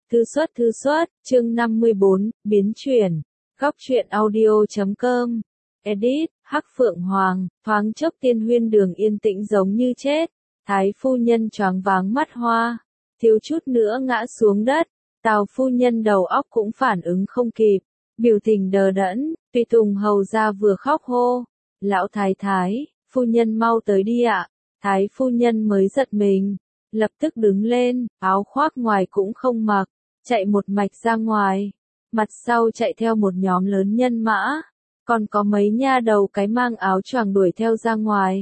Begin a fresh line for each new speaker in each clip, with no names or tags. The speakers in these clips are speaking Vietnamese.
Thư xuất, chương 54, biến chuyển. Góc truyện audio.com. Edit, Hắc Phượng Hoàng, thoáng chốc Tiên Huyên Đường yên tĩnh giống như chết. Thái phu nhân choáng váng mắt hoa, thiếu chút nữa ngã xuống đất. Tào phu nhân đầu óc cũng phản ứng không kịp, biểu tình đờ đẫn. Tùy tùng hầu ra vừa khóc hô, lão thái thái, phu nhân mau tới đi ạ. Thái phu nhân mới giật mình, lập tức đứng lên, áo khoác ngoài cũng không mặc, chạy một mạch ra ngoài. Mặt sau chạy theo một nhóm lớn nhân mã, còn có mấy nha đầu cái mang áo choàng đuổi theo ra ngoài.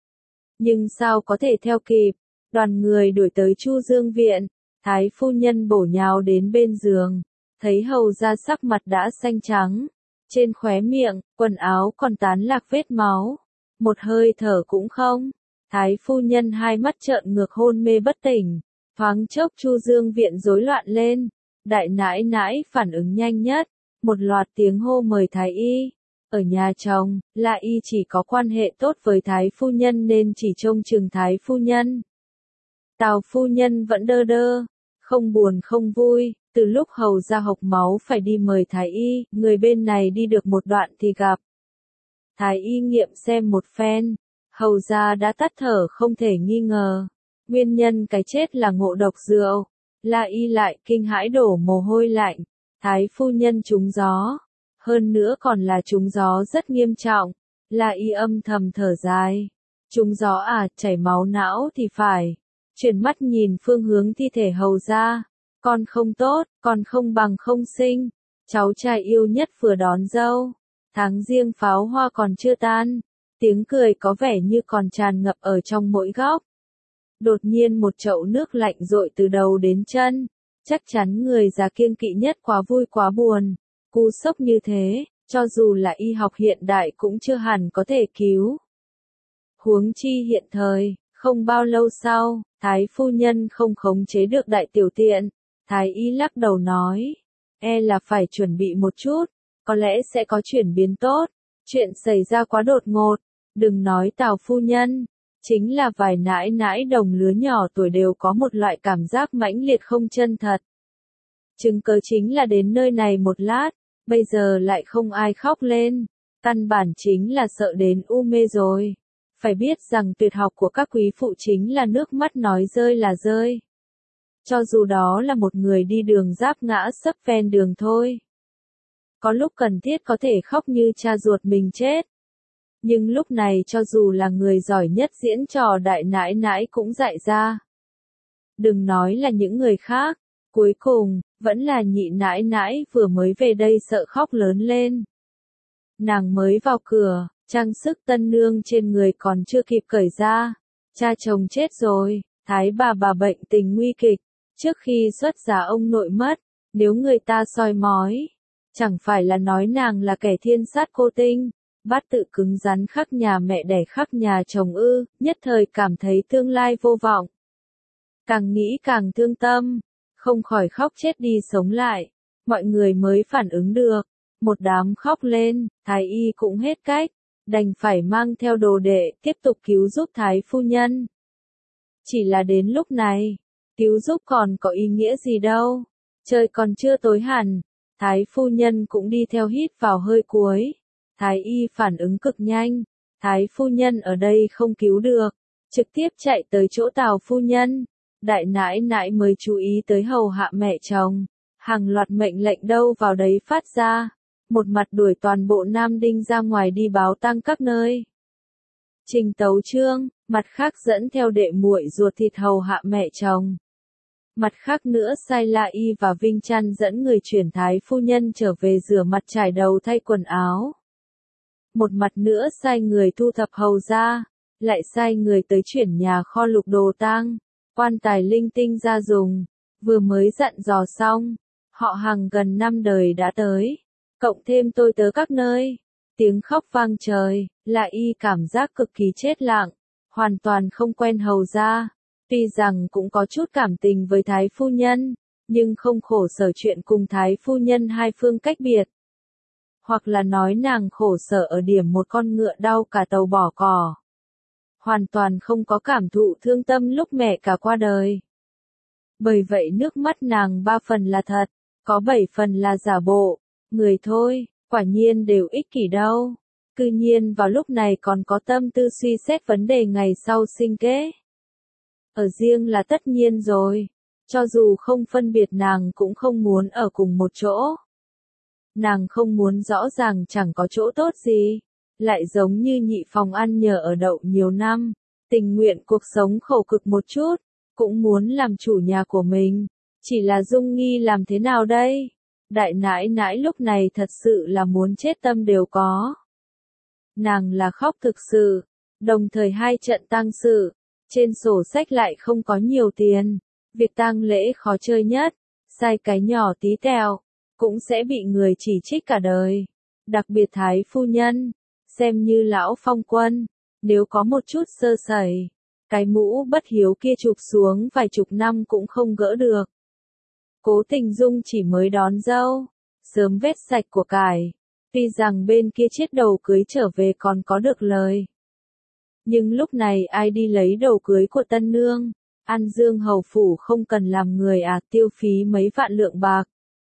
Nhưng sao có thể theo kịp, đoàn người đuổi tới Chu Dương viện, thái phu nhân bổ nhào đến bên giường, thấy hầu ra sắc mặt đã xanh trắng, trên khóe miệng, quần áo còn tán lạc vết máu, một hơi thở cũng không. Thái phu nhân hai mắt trợn ngược hôn mê bất tỉnh, thoáng chốc Chu Dương viện rối loạn lên. Đại nãi nãi phản ứng nhanh nhất, một loạt tiếng hô mời thái y. Ở nhà chồng, La Y chỉ có quan hệ tốt với thái phu nhân nên chỉ trông chừng thái phu nhân. Tào phu nhân vẫn đơ đơ, không buồn không vui, từ lúc hầu ra hộc máu phải đi mời thái y, người bên này đi được một đoạn thì gặp. Thái y nghiệm xem một phen, hầu ra đã tắt thở không thể nghi ngờ, nguyên nhân cái chết là ngộ độc rượu. La Y lại kinh hãi đổ mồ hôi lạnh, thái phu nhân trúng gió, hơn nữa còn là trúng gió rất nghiêm trọng. La Y âm thầm thở dài, trúng gió à, chảy máu não thì phải. Chuyển mắt nhìn phương hướng thi thể hầu ra, con không tốt, còn không bằng không sinh. Cháu trai yêu nhất vừa đón dâu, tháng riêng pháo hoa còn chưa tan, tiếng cười có vẻ như còn tràn ngập ở trong mỗi góc. Đột nhiên một chậu nước lạnh dội từ đầu đến chân, chắc chắn người già kiêng kỵ nhất quá vui quá buồn. Cú sốc như thế, cho dù là y học hiện đại cũng chưa hẳn có thể cứu. Huống chi hiện thời, không bao lâu sau, thái phu nhân không khống chế được đại tiểu tiện. Thái y lắc đầu nói, là phải chuẩn bị một chút, có lẽ sẽ có chuyển biến tốt. Chuyện xảy ra quá đột ngột, đừng nói Tào phu nhân. Chính là vài nãi nãi đồng lứa nhỏ tuổi đều có một loại cảm giác mãnh liệt không chân thật. Chứng cớ chính là đến nơi này một lát, bây giờ lại không ai khóc lên, căn bản chính là sợ đến u mê rồi. Phải biết rằng tuyệt học của các quý phụ chính là nước mắt nói rơi là rơi. Cho dù đó là một người đi đường giáp ngã sấp ven đường thôi. Có lúc cần thiết có thể khóc như cha ruột mình chết. Nhưng lúc này cho dù là người giỏi nhất diễn trò đại nãi nãi cũng dại ra. Đừng nói là những người khác, cuối cùng, vẫn là nhị nãi nãi vừa mới về đây sợ khóc lớn lên. Nàng mới vào cửa, trang sức tân nương trên người còn chưa kịp cởi ra. Cha chồng chết rồi, thái bà bệnh tình nguy kịch, trước khi xuất giá ông nội mất, nếu người ta soi mói, chẳng phải là nói nàng là kẻ thiên sát cô tinh. Bát tự cứng rắn khắc nhà mẹ đẻ khắc nhà chồng ư, nhất thời cảm thấy tương lai vô vọng. Càng nghĩ càng thương tâm, không khỏi khóc chết đi sống lại. Mọi người mới phản ứng được, một đám khóc lên, thái y cũng hết cách, đành phải mang theo đồ đệ tiếp tục cứu giúp thái phu nhân. Chỉ là đến lúc này, cứu giúp còn có ý nghĩa gì đâu, trời còn chưa tối hẳn, thái phu nhân cũng đi theo hít vào hơi cuối. Thái y phản ứng cực nhanh, thái phu nhân ở đây không cứu được, trực tiếp chạy tới chỗ Tào phu nhân. Đại nãi nãi mới chú ý tới hầu hạ mẹ chồng, hàng loạt mệnh lệnh đâu vào đấy phát ra, một mặt đuổi toàn bộ Nam Đinh ra ngoài đi báo tang các nơi. Trình tấu chương, mặt khác dẫn theo đệ muội ruột thịt hầu hạ mẹ chồng. Mặt khác nữa sai La Y và Vinh Trăn dẫn người chuyển thái phu nhân trở về rửa mặt trải đầu thay quần áo. Một mặt nữa sai người thu thập hầu ra, lại sai người tới chuyển nhà kho lục đồ tang, quan tài linh tinh ra dùng, vừa mới dặn dò xong, họ hàng gần 5 đời đã tới, cộng thêm tôi tớ các nơi, tiếng khóc vang trời, La Y cảm giác cực kỳ chết lặng, hoàn toàn không quen hầu ra, tuy rằng cũng có chút cảm tình với thái phu nhân, nhưng không khổ sở chuyện cùng thái phu nhân hai phương cách biệt. Hoặc là nói nàng khổ sở ở điểm một con ngựa đau cả tàu bỏ cỏ. Hoàn toàn không có cảm thụ thương tâm lúc mẹ cả qua đời. Bởi vậy nước mắt nàng 3 phần là thật, có 7 phần là giả bộ. Người thôi, quả nhiên đều ích kỷ đâu. Cư nhiên vào lúc này còn có tâm tư suy xét vấn đề ngày sau sinh kế. Ở riêng là tất nhiên rồi. Cho dù không phân biệt nàng cũng không muốn ở cùng một chỗ. Nàng không muốn rõ ràng chẳng có chỗ tốt gì. Lại giống như Nhị Phòng ăn nhờ ở đậu nhiều năm. Tình nguyện cuộc sống khổ cực một chút. Cũng muốn làm chủ nhà của mình. Chỉ là Dung Nghi làm thế nào đây? Đại nãi nãi lúc này thật sự là muốn chết tâm đều có. Nàng là khóc thực sự. Đồng thời 2 trận tang sự. Trên sổ sách lại không có nhiều tiền. Việc tang lễ khó chơi nhất. Sai cái nhỏ tí tẹo. Cũng sẽ bị người chỉ trích cả đời. Đặc biệt Thái phu nhân. Xem như lão phong quân. Nếu có một chút sơ sẩy. Cái mũ bất hiếu kia chụp xuống vài chục năm cũng không gỡ được. Cố Tình Dung chỉ mới đón dâu. Sớm vết sạch của cải. Tuy rằng bên kia chiết đầu cưới trở về còn có được lời. Nhưng lúc này ai đi lấy đầu cưới của tân nương. An Dương hầu phủ không cần làm người tiêu phí mấy vạn lượng bạc.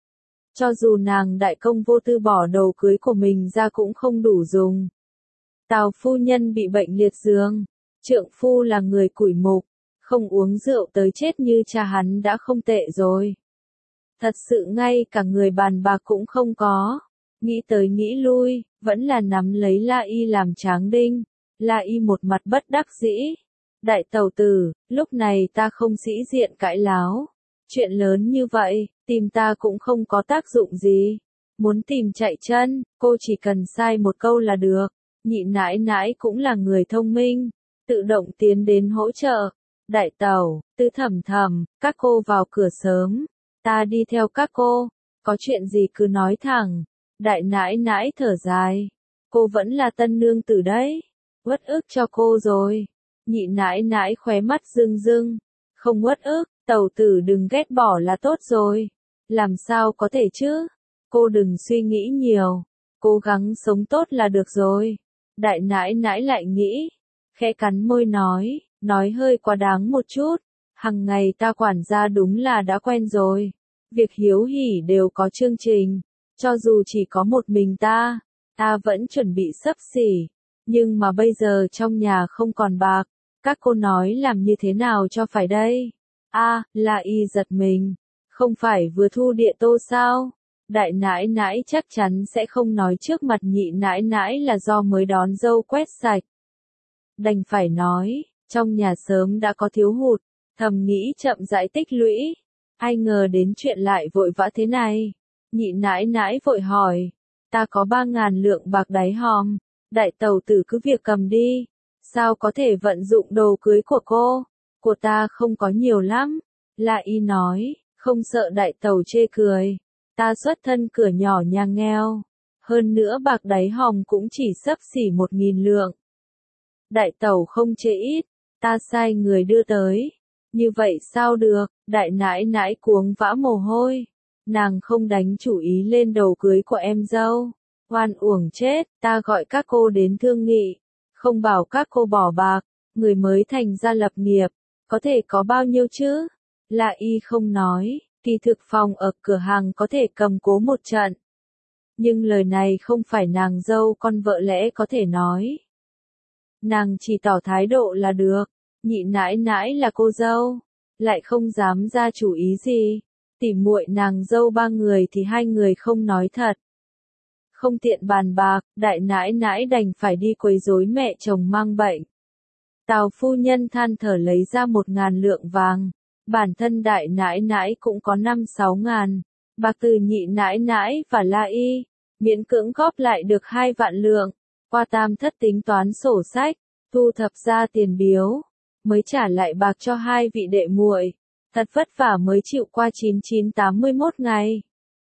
Cho dù nàng đại công vô tư bỏ đầu cưới của mình ra cũng không đủ dùng. Tào phu nhân bị bệnh liệt giường. Trượng phu là người củi mục. Không uống rượu tới chết như cha hắn đã không tệ rồi. Thật sự ngay cả người bàn bạc cũng không có. Nghĩ tới nghĩ lui, vẫn là nắm lấy La Y làm tráng đinh. La Y một mặt bất đắc dĩ. Đại tẩu tử, lúc này ta không sĩ diện cãi láo. Chuyện lớn như vậy, tìm ta cũng không có tác dụng gì. Muốn tìm chạy chân, cô chỉ cần sai một câu là được. Nhị nãi nãi cũng là người thông minh. Tự động tiến đến hỗ trợ. Đại tẩu, Tư Thẩm Thẩm, các cô vào cửa sớm. Ta đi theo các cô. Có chuyện gì cứ nói thẳng. Đại nãi nãi thở dài. Cô vẫn là tân nương tử đấy. Uất ức cho cô rồi. Nhị nãi nãi khóe mắt rưng rưng. Không uất ức, tẩu tử đừng ghét bỏ là tốt rồi. Làm sao có thể chứ? Cô đừng suy nghĩ nhiều. Cố gắng sống tốt là được rồi. Đại nãi nãi lại nghĩ. Khẽ cắn môi nói hơi quá đáng một chút. Hằng ngày ta quản gia đúng là đã quen rồi. Việc hiếu hỉ đều có chương trình. Cho dù chỉ có một mình ta vẫn chuẩn bị xấp xỉ. Nhưng mà bây giờ trong nhà không còn bạc. Các cô nói làm như thế nào cho phải đây? La Y giật mình. Không phải vừa thu địa tô sao? Đại nãi nãi chắc chắn sẽ không nói trước mặt nhị nãi nãi là do mới đón dâu quét sạch. Đành phải nói, trong nhà sớm đã có thiếu hụt, thầm nghĩ chậm rãi tích lũy. Ai ngờ đến chuyện lại vội vã thế này. Nhị nãi nãi vội hỏi, ta có 3.000 lượng bạc đáy hòm, đại tẩu tử cứ việc cầm đi. Sao có thể vận dụng đồ cưới của cô? Của ta không có nhiều lắm. La Y nói, không sợ đại tẩu chê cười. Ta xuất thân cửa nhỏ nhà nghèo. Hơn nữa bạc đáy hòm cũng chỉ xấp xỉ 1.000 lượng. Đại tẩu không chê ít, ta sai người đưa tới. Như vậy sao được, đại nãi nãi cuống vã mồ hôi. Nàng không đánh chủ ý lên đầu cưới của em dâu. Oan uổng chết, ta gọi các cô đến thương nghị. Không bảo các cô bỏ bạc, người mới thành ra lập nghiệp, có thể có bao nhiêu chứ? La Y không nói, kỳ thực phòng ở cửa hàng có thể cầm cố một trận. Nhưng lời này không phải nàng dâu con vợ lẽ có thể nói. Nàng chỉ tỏ thái độ là được, nhị nãi nãi là cô dâu, lại không dám ra chủ ý gì. Tỉ muội nàng dâu 3 người thì 2 người không nói thật. Không tiện bàn bạc, đại nãi nãi đành phải đi quấy rối mẹ chồng mang bệnh. Tào phu nhân than thở lấy ra 1.000 lượng vàng. Bản thân đại nãi nãi cũng có 5-6 ngàn. Bạc từ nhị nãi nãi và La Y, miễn cưỡng góp lại được 2 vạn lượng. Qua tam thất tính toán sổ sách, thu thập ra tiền biếu, mới trả lại bạc cho 2 vị đệ muội. Thật vất vả mới chịu qua 9981 ngày.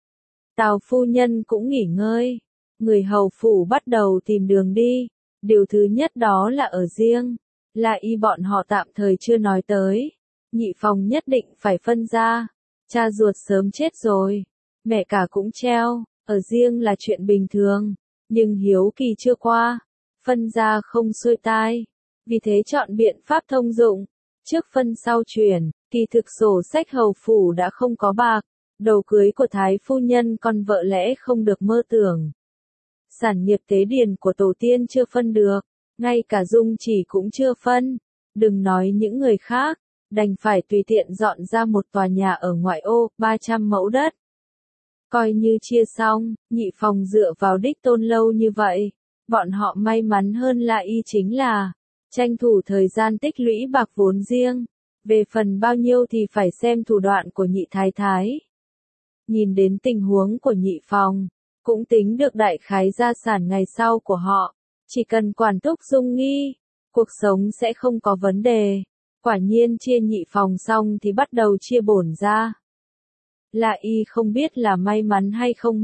Tào phu nhân cũng nghỉ ngơi. Người hầu phủ bắt đầu tìm đường đi. Điều thứ nhất đó là ở riêng. La Y bọn họ tạm thời chưa nói tới. Nhị phòng nhất định phải phân ra. Cha ruột sớm chết rồi. Mẹ cả cũng treo. Ở riêng là chuyện bình thường. Nhưng hiếu kỳ chưa qua. Phân ra không xuôi tai. Vì thế chọn biện pháp thông dụng. Trước phân sau chuyển. Kỳ thực sổ sách hầu phủ đã không có bạc, đầu cưới của thái phu nhân con vợ lẽ không được mơ tưởng. Sản nghiệp tế điền của tổ tiên chưa phân được, ngay cả Dung Chỉ cũng chưa phân, đừng nói những người khác, đành phải tùy tiện dọn ra một tòa nhà ở ngoại ô, 300 mẫu đất. Coi như chia xong, Nhị Phòng dựa vào Đích Tôn lâu như vậy, bọn họ may mắn hơn La Y chính là tranh thủ thời gian tích lũy bạc vốn riêng, về phần bao nhiêu thì phải xem thủ đoạn của Nhị Thái Thái. Nhìn đến tình huống của Nhị Phòng, cũng tính được đại khái gia sản ngày sau của họ, chỉ cần quản thúc Dung Nghi, cuộc sống sẽ không có vấn đề. Quả nhiên chia Nhị Phòng xong thì bắt đầu chia bổn ra. La Y không biết là may mắn hay không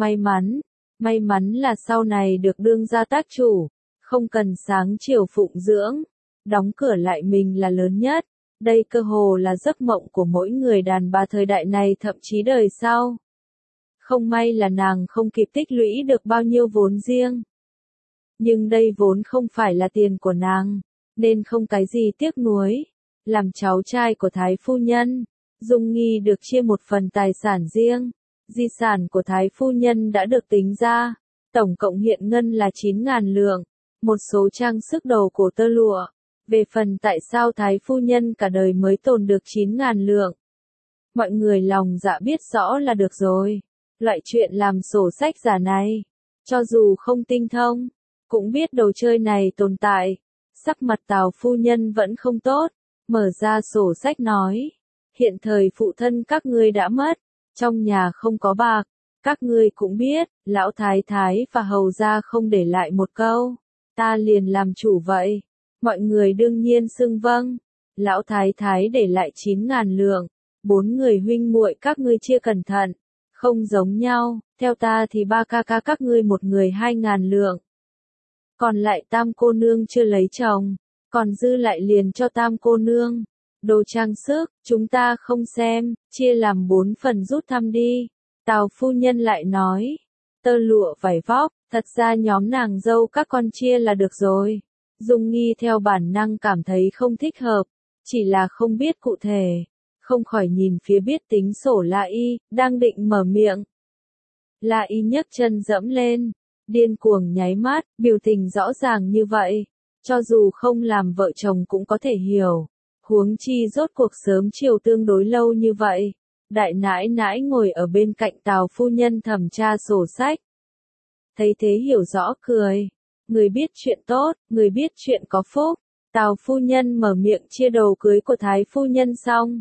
may mắn là sau này được đương gia tác chủ, không cần sáng chiều phụng dưỡng, đóng cửa lại mình là lớn nhất, đây cơ hồ là giấc mộng của mỗi người đàn bà thời đại này thậm chí đời sau. Không may là nàng không kịp tích lũy được bao nhiêu vốn riêng. Nhưng đây vốn không phải là tiền của nàng, nên không cái gì tiếc nuối. Làm cháu trai của Thái Phu Nhân, Dung Nghi được chia một phần tài sản riêng. Di sản của Thái Phu Nhân đã được tính ra, tổng cộng hiện ngân là 9.000 lượng, một số trang sức đầu cổ tơ lụa. Về phần tại sao Thái Phu Nhân cả đời mới tồn được 9.000 lượng. Mọi người lòng dạ biết rõ là được rồi. Loại chuyện làm sổ sách giả này, cho dù không tinh thông, cũng biết đồ chơi này tồn tại. Sắc mặt Tào Phu Nhân vẫn không tốt, mở ra sổ sách nói, hiện thời phụ thân các ngươi đã mất, trong nhà không có bạc, các ngươi cũng biết, lão thái thái và hầu gia không để lại một câu, ta liền làm chủ vậy. Mọi người đương nhiên xưng vâng. Lão thái thái để lại 9.000 lượng, 4 người huynh muội các ngươi chia cẩn thận, không giống nhau, theo ta thì ba ca ca các ngươi một người 2.000 lượng. Còn lại Tam cô nương chưa lấy chồng, còn dư lại liền cho Tam cô nương. Đồ trang sức, chúng ta không xem, chia làm 4 phần rút thăm đi. Tào Phu Nhân lại nói, tơ lụa vải vóc, thật ra nhóm nàng dâu các con chia là được rồi. Dung Nghi theo bản năng cảm thấy không thích hợp, chỉ là không biết cụ thể, không khỏi nhìn phía biết tính sổ La Y, đang định mở miệng. La Y nhấc chân dẫm lên, điên cuồng nháy mắt, biểu tình rõ ràng như vậy, cho dù không làm vợ chồng cũng có thể hiểu, huống chi rốt cuộc sớm chiều tương đối lâu như vậy. Đại nãi nãi ngồi ở bên cạnh Tào Phu Nhân thẩm tra sổ sách. Thấy thế hiểu rõ cười. Người biết chuyện tốt, người biết chuyện có phúc. Tào Phu Nhân mở miệng chia đồ cưới của Thái Phu Nhân xong.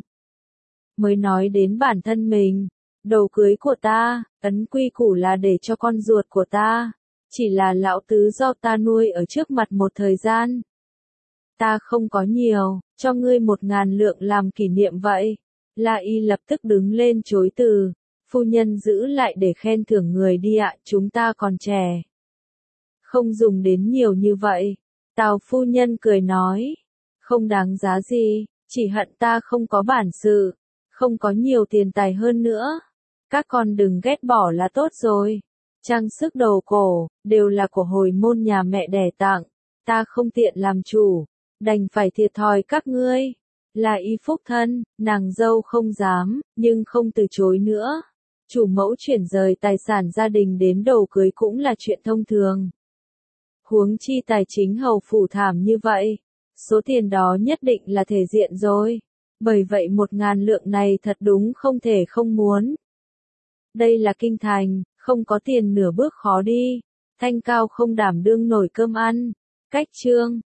Mới nói đến bản thân mình. Đồ cưới của ta, ấn quy củ là để cho con ruột của ta. Chỉ là lão tứ do ta nuôi ở trước mặt một thời gian. Ta không có nhiều, cho ngươi 1.000 lượng làm kỷ niệm vậy. La Y lập tức đứng lên chối từ. Phu nhân giữ lại để khen thưởng người đi ạ, chúng ta còn trẻ. Không dùng đến nhiều như vậy. Tào Phu Nhân cười nói. Không đáng giá gì, chỉ hận ta không có bản sự, không có nhiều tiền tài hơn nữa. Các con đừng ghét bỏ là tốt rồi. Trang sức đầu cổ, đều là của hồi môn nhà mẹ đẻ tặng. Ta không tiện làm chủ, đành phải thiệt thòi các ngươi. Là Y phúc thân, nàng dâu không dám, nhưng không từ chối nữa. Chủ mẫu chuyển rời tài sản gia đình đến đầu cưới cũng là chuyện thông thường. Huống chi tài chính hầu phủ thảm như vậy, số tiền đó nhất định là thể diện rồi. Bởi vậy 1.000 lượng này thật đúng không thể không muốn. Đây là kinh thành, không có tiền nửa bước khó đi. Thanh cao không đảm đương nổi cơm ăn. Cách chương